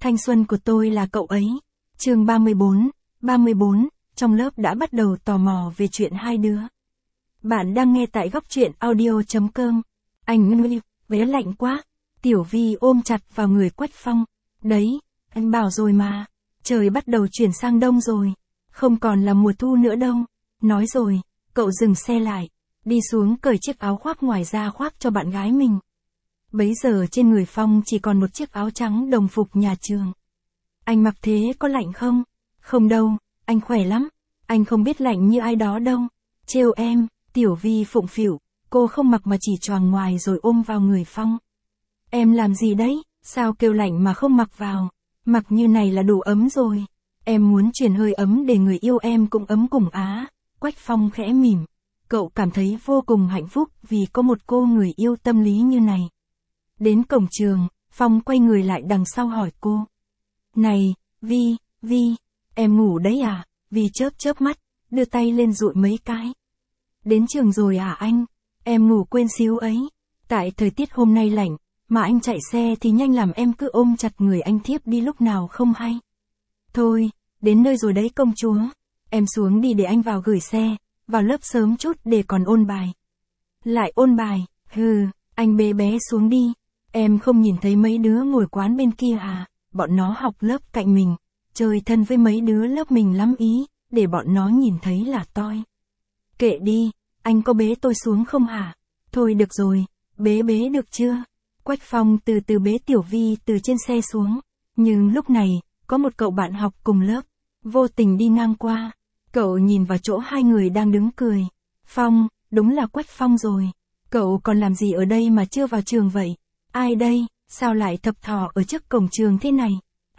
Thanh xuân của tôi là cậu ấy. Chương 34, trong lớp đã bắt đầu tò mò về chuyện hai đứa. Bạn đang nghe tại góc truyện audio.com. Anh vé lạnh quá. Tiểu Vi ôm chặt vào người Quách Phong. Đấy, anh bảo rồi mà. Trời bắt đầu chuyển sang đông rồi. Không còn là mùa thu nữa đâu. Nói rồi, cậu dừng xe lại. Đi xuống cởi chiếc áo khoác ngoài ra khoác cho bạn gái mình. Bấy giờ trên người Phong chỉ còn một chiếc áo trắng đồng phục nhà trường. Anh mặc thế có lạnh không? Không đâu, anh khỏe lắm. Anh không biết lạnh như ai đó đâu. Trêu em, Tiểu Vi phụng phịu, cô không mặc mà chỉ choàng ngoài rồi ôm vào người Phong. Em làm gì đấy, sao kêu lạnh mà không mặc vào? Mặc như này là đủ ấm rồi. Em muốn truyền hơi ấm để người yêu em cũng ấm cùng á. Quách Phong khẽ mỉm. Cậu cảm thấy vô cùng hạnh phúc vì có một cô người yêu tâm lý như này. Đến cổng trường, Phong quay người lại đằng sau hỏi cô. Này, Vi, em ngủ đấy à? Vi chớp mắt, đưa tay lên dụi mấy cái. Đến trường rồi à anh? Em ngủ quên xíu ấy. Tại thời tiết hôm nay lạnh, mà anh chạy xe thì nhanh làm em cứ ôm chặt người anh thiếp đi lúc nào không hay. Thôi, đến nơi rồi đấy công chúa. Em xuống đi để anh vào gửi xe, vào lớp sớm chút để còn ôn bài. Lại ôn bài, anh bế bé xuống đi. Em không nhìn thấy mấy đứa ngồi quán bên kia à? Bọn nó học lớp cạnh mình, chơi thân với mấy đứa lớp mình lắm ý, để bọn nó nhìn thấy là toi. Kệ đi, anh có bế tôi xuống không hả? Thôi được rồi, bế được chưa? Quách Phong từ từ bế Tiểu Vi từ trên xe xuống, nhưng lúc này, có một cậu bạn học cùng lớp, vô tình đi ngang qua. Cậu nhìn vào chỗ hai người đang đứng cười. Phong, đúng là Quách Phong rồi. Cậu còn làm gì ở đây mà chưa vào trường vậy? Ai đây, sao lại thập thò ở trước cổng trường thế này?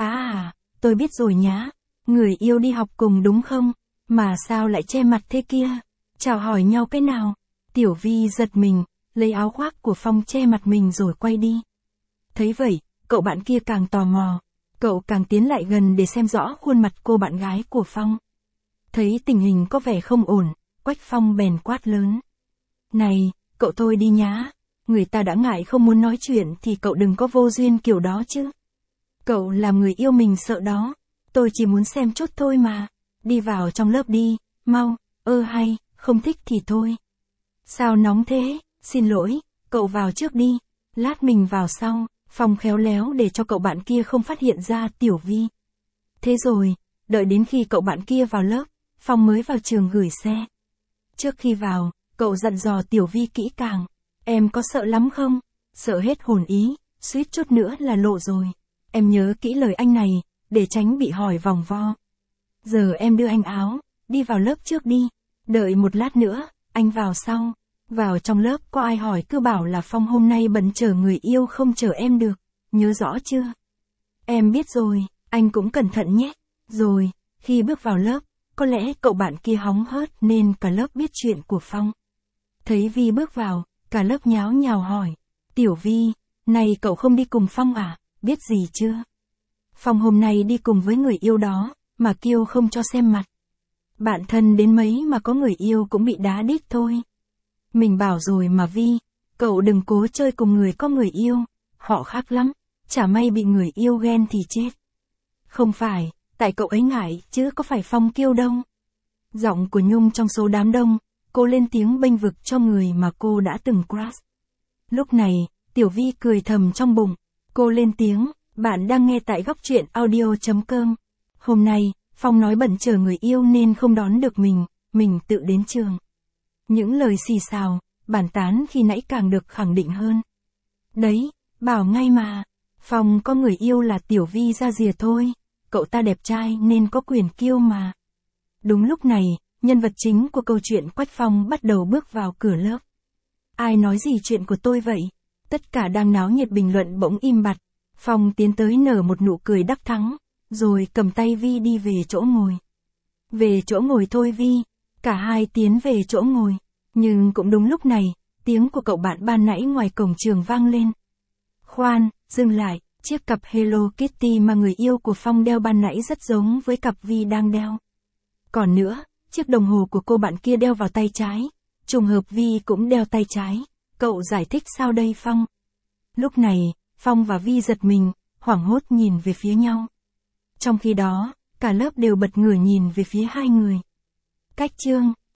Tôi biết rồi nhá. Người yêu đi học cùng đúng không? Mà sao lại che mặt thế kia? Chào hỏi nhau cái nào? Tiểu Vi giật mình, lấy áo khoác của Phong che mặt mình rồi quay đi. Thấy vậy, cậu bạn kia càng tò mò. Cậu càng tiến lại gần để xem rõ khuôn mặt cô bạn gái của Phong. Thấy tình hình có vẻ không ổn, Quách Phong bèn quát lớn. Này, cậu thôi đi nhá. Người ta đã ngại không muốn nói chuyện thì cậu đừng có vô duyên kiểu đó chứ. Cậu làm người yêu mình sợ đó. Tôi chỉ muốn xem chút thôi mà. Đi vào trong lớp đi, mau. Hay, không thích thì thôi. Sao nóng thế? Xin lỗi, cậu vào trước đi. Lát mình vào sau. Phong khéo léo để cho cậu bạn kia không phát hiện ra Tiểu Vi. Thế rồi, đợi đến khi cậu bạn kia vào lớp, Phong mới vào trường gửi xe. Trước khi vào, cậu dặn dò Tiểu Vi kỹ càng. Em có sợ lắm không? Sợ hết hồn ý, suýt chút nữa là lộ rồi. Em nhớ kỹ lời anh này, để tránh bị hỏi vòng vo. Giờ em đưa anh áo, đi vào lớp trước đi. Đợi một lát nữa, anh vào sau. Vào trong lớp có ai hỏi cứ bảo là Phong hôm nay bận chở người yêu không chở em được. Nhớ rõ chưa? Em biết rồi, anh cũng cẩn thận nhé. Rồi, khi bước vào lớp, có lẽ cậu bạn kia hóng hớt nên cả lớp biết chuyện của Phong. Thấy Vi bước vào, cả lớp nháo nhào hỏi. Tiểu Vi, này cậu không đi cùng Phong à? Biết gì chưa? Phong hôm nay đi cùng với người yêu đó, mà kêu không cho xem mặt. Bạn thân đến mấy mà có người yêu cũng bị đá đít thôi. Mình bảo rồi mà Vi, cậu đừng cố chơi cùng người có người yêu. Họ khác lắm, chả may bị người yêu ghen thì chết. Không phải, tại cậu ấy ngại chứ có phải Phong kêu đâu. Giọng của Nhung trong số đám đông, cô lên tiếng bênh vực cho người mà cô đã từng crush. Lúc này, Tiểu Vi cười thầm trong bụng. Cô lên tiếng, bạn đang nghe tại góc truyện audio.com. Hôm nay, Phong nói bận chở người yêu nên không đón được mình tự đến trường. Những lời xì xào, bàn tán khi nãy càng được khẳng định hơn. Đấy, bảo ngay mà, Phong có người yêu là Tiểu Vi ra rìa thôi, cậu ta đẹp trai nên có quyền kiêu mà. Đúng lúc này, nhân vật chính của câu chuyện Quách Phong bắt đầu bước vào cửa lớp. Ai nói gì chuyện của tôi vậy? Tất cả đang náo nhiệt bình luận bỗng im bặt. Phong tiến tới nở một nụ cười đắc thắng, rồi cầm tay Vi đi về chỗ ngồi. Về chỗ ngồi thôi Vi. Cả hai tiến về chỗ ngồi. Nhưng cũng đúng lúc này, tiếng của cậu bạn ban nãy ngoài cổng trường vang lên. Khoan, dừng lại, chiếc cặp Hello Kitty mà người yêu của Phong đeo ban nãy rất giống với cặp Vi đang đeo. Còn nữa, chiếc đồng hồ của cô bạn kia đeo vào tay trái. Trùng hợp Vi cũng đeo tay trái. Cậu giải thích sao đây Phong? Lúc này, Phong và Vi giật mình, hoảng hốt nhìn về phía nhau. Trong khi đó, cả lớp đều bật ngửa nhìn về phía hai người. Cách chương